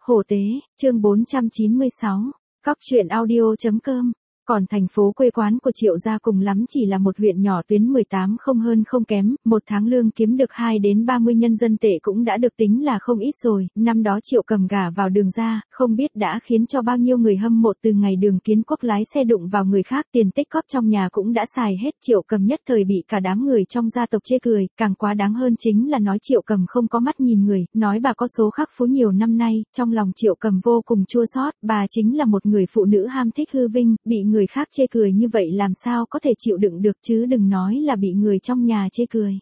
Hổ tế, chương 496, Cóc truyện audio.com. Còn thành phố quê quán của Triệu gia cùng lắm chỉ là một huyện nhỏ tuyến 18 không hơn không kém, một tháng lương kiếm được 2 đến 30 nhân dân tệ cũng đã được tính là không ít rồi. Năm đó Triệu Cầm gả vào Đường gia, không biết đã khiến cho bao nhiêu người hâm mộ. Từ ngày Đường Kiến Quốc lái xe đụng vào người khác, tiền tích cóp trong nhà cũng đã xài hết. Triệu Cầm nhất thời bị cả đám người trong gia tộc chê cười, càng quá đáng hơn chính là nói Triệu Cầm không có mắt nhìn người, nói bà có số khắc phú nhiều năm nay. Trong lòng Triệu Cầm vô cùng chua xót, bà chính là một người phụ nữ ham thích hư vinh, bị người khác chê cười như vậy làm sao có thể chịu đựng được, chứ đừng nói là bị người trong nhà chê cười.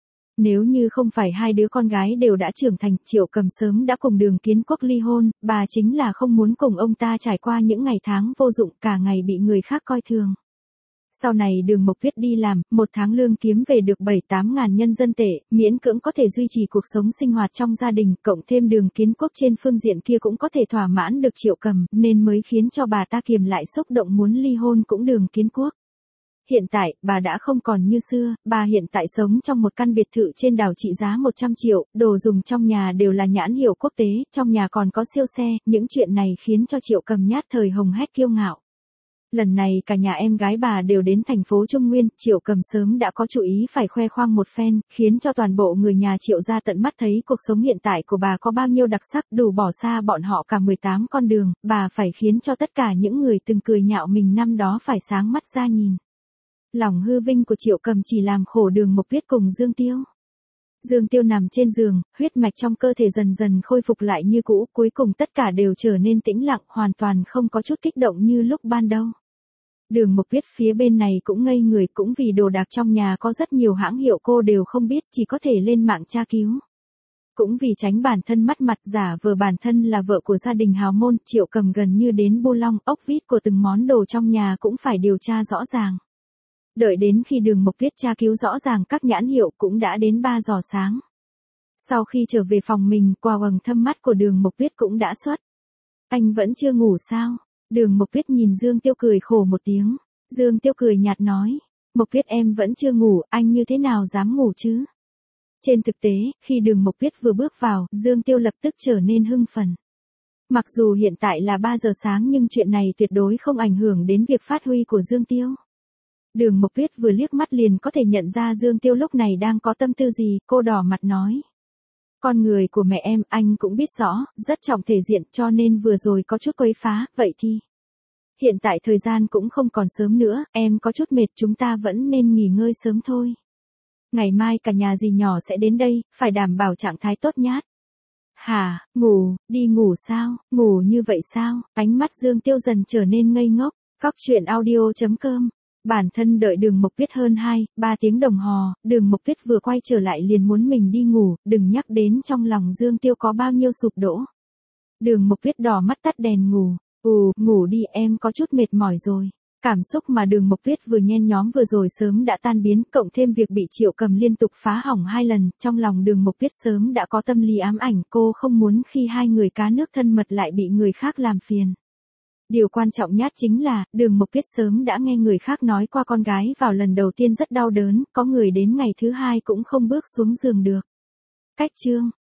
Nếu như không phải hai đứa con gái đều đã trưởng thành, Triệu Cầm sớm đã cùng Đường Kiến Quốc ly hôn. Bà chính là không muốn cùng ông ta trải qua những ngày tháng vô dụng, cả ngày bị người khác coi thường. Sau này Đường Mộc Viết đi làm, một tháng lương kiếm về được 7-8 ngàn nhân dân tệ, miễn cưỡng có thể duy trì cuộc sống sinh hoạt trong gia đình, cộng thêm Đường Kiến Quốc trên phương diện kia cũng có thể thỏa mãn được Triệu Cầm, nên mới khiến cho bà ta kiềm lại xúc động muốn ly hôn cũng Đường Kiến Quốc. Hiện tại, bà đã không còn như xưa, bà hiện tại sống trong một căn biệt thự trên đảo trị giá 100 triệu, đồ dùng trong nhà đều là nhãn hiệu quốc tế, trong nhà còn có siêu xe, những chuyện này khiến cho Triệu Cầm nhát thời hồng hét kiêu ngạo. Lần này cả nhà em gái bà đều đến thành phố Trung Nguyên, Triệu Cầm sớm đã có chủ ý phải khoe khoang một phen, khiến cho toàn bộ người nhà Triệu gia tận mắt thấy cuộc sống hiện tại của bà có bao nhiêu đặc sắc, đủ bỏ xa bọn họ cả 18 con đường, bà phải khiến cho tất cả những người từng cười nhạo mình năm đó phải sáng mắt ra nhìn. Lòng hư vinh của Triệu Cầm chỉ làm khổ Đường Mộc Viết cùng Dương Tiêu. Dương Tiêu nằm trên giường, huyết mạch trong cơ thể dần dần khôi phục lại như cũ, cuối cùng tất cả đều trở nên tĩnh lặng, hoàn toàn không có chút kích động như lúc ban đầu. Đường Mộc Viết phía bên này cũng ngây người, cũng vì đồ đạc trong nhà có rất nhiều hãng hiệu cô đều không biết, chỉ có thể lên mạng tra cứu. Cũng vì tránh bản thân mất mặt, giả vờ bản thân là vợ của gia đình hào môn, Triệu Cầm gần như đến bu long ốc vít của từng món đồ trong nhà cũng phải điều tra rõ ràng. Đợi đến khi Đường Mộc Viết tra cứu rõ ràng các nhãn hiệu cũng đã đến 3 giờ sáng. Sau khi trở về phòng mình, quầng quầng thâm mắt của Đường Mộc Viết cũng đã xuất. Anh vẫn chưa ngủ sao? Đường Mộc Viết nhìn Dương Tiêu cười khổ một tiếng. Dương Tiêu cười nhạt nói, Mộc Viết em vẫn chưa ngủ, anh như thế nào dám ngủ chứ? Trên thực tế, khi Đường Mộc Viết vừa bước vào, Dương Tiêu lập tức trở nên hưng phấn. Mặc dù hiện tại là 3 giờ sáng nhưng chuyện này tuyệt đối không ảnh hưởng đến việc phát huy của Dương Tiêu. Đường Mộc Viết vừa liếc mắt liền có thể nhận ra Dương Tiêu lúc này đang có tâm tư gì, cô đỏ mặt nói. Con người của mẹ em, anh cũng biết rõ, rất trọng thể diện cho nên vừa rồi có chút quấy phá, vậy thì. Hiện tại thời gian cũng không còn sớm nữa, em có chút mệt, chúng ta vẫn nên nghỉ ngơi sớm thôi. Ngày mai cả nhà dì nhỏ sẽ đến đây, phải đảm bảo trạng thái tốt nhát. Hả, ngủ, đi ngủ sao, ngủ như vậy sao? Ánh mắt Dương Tiêu dần trở nên ngây ngốc. Cóc truyện audio.com. Bản thân đợi Đường Mộc Viết hơn 2-3 tiếng đồng hồ, Đường Mộc Viết vừa quay trở lại liền muốn mình đi ngủ, đừng nhắc đến trong lòng Dương Tiêu có bao nhiêu sụp đổ. Đường Mộc Viết đỏ mắt tắt đèn ngủ. Ngủ đi, em có chút mệt mỏi rồi. Cảm xúc mà Đường Mộc Viết vừa nhen nhóm vừa rồi sớm đã tan biến, cộng thêm việc bị Triệu Cầm liên tục phá hỏng 2 lần, trong lòng Đường Mộc Viết sớm đã có tâm lý ám ảnh, cô không muốn khi hai người cá nước thân mật lại bị người khác làm phiền. Điều quan trọng nhất chính là, Đường Mộc Viết sớm đã nghe người khác nói qua con gái vào lần đầu tiên rất đau đớn, có người đến ngày thứ 2 cũng không bước xuống giường được. Cách chương